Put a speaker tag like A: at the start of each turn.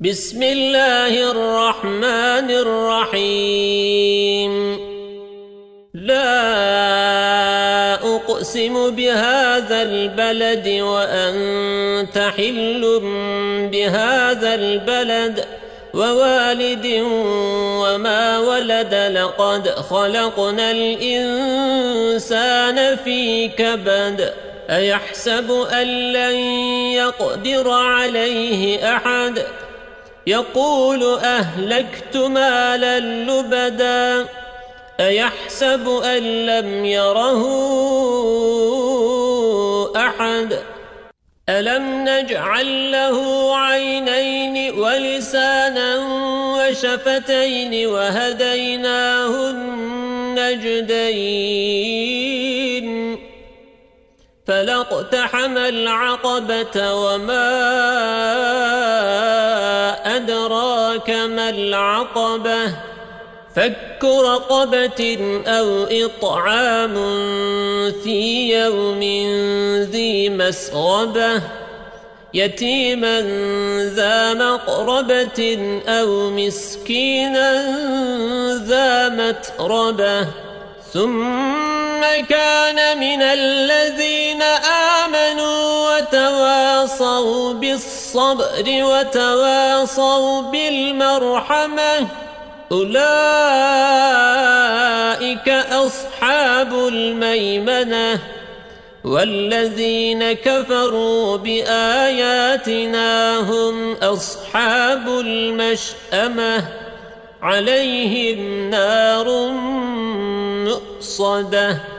A: بسم الله الرحمن الرحيم لا أقسم بهذا البلد وأنت حل بهذا البلد ووالد وما ولد لقد خلقنا الإنسان في كبد أيحسب أن لن يقدر عليه أحد يقول أهلكت مالا لبدا أيحسب أن لم يره أحد ألم نجعل له عينين ولسانا وشفتين وهديناه النجدين فلاقتحم العقبة وما أدراك ما العقبة فك رقبة أو إطعام في يوم ذي مسغبة يتيما ذا مقربة أو مسكينا ذا متربة ثم كان من الذين آمنوا وتواصوا بالصبر وتواصوا بالمرحمة أولئك أصحاب الميمنة والذين كفروا بآياتنا هم أصحاب المشأمة عليهم نار مؤصدة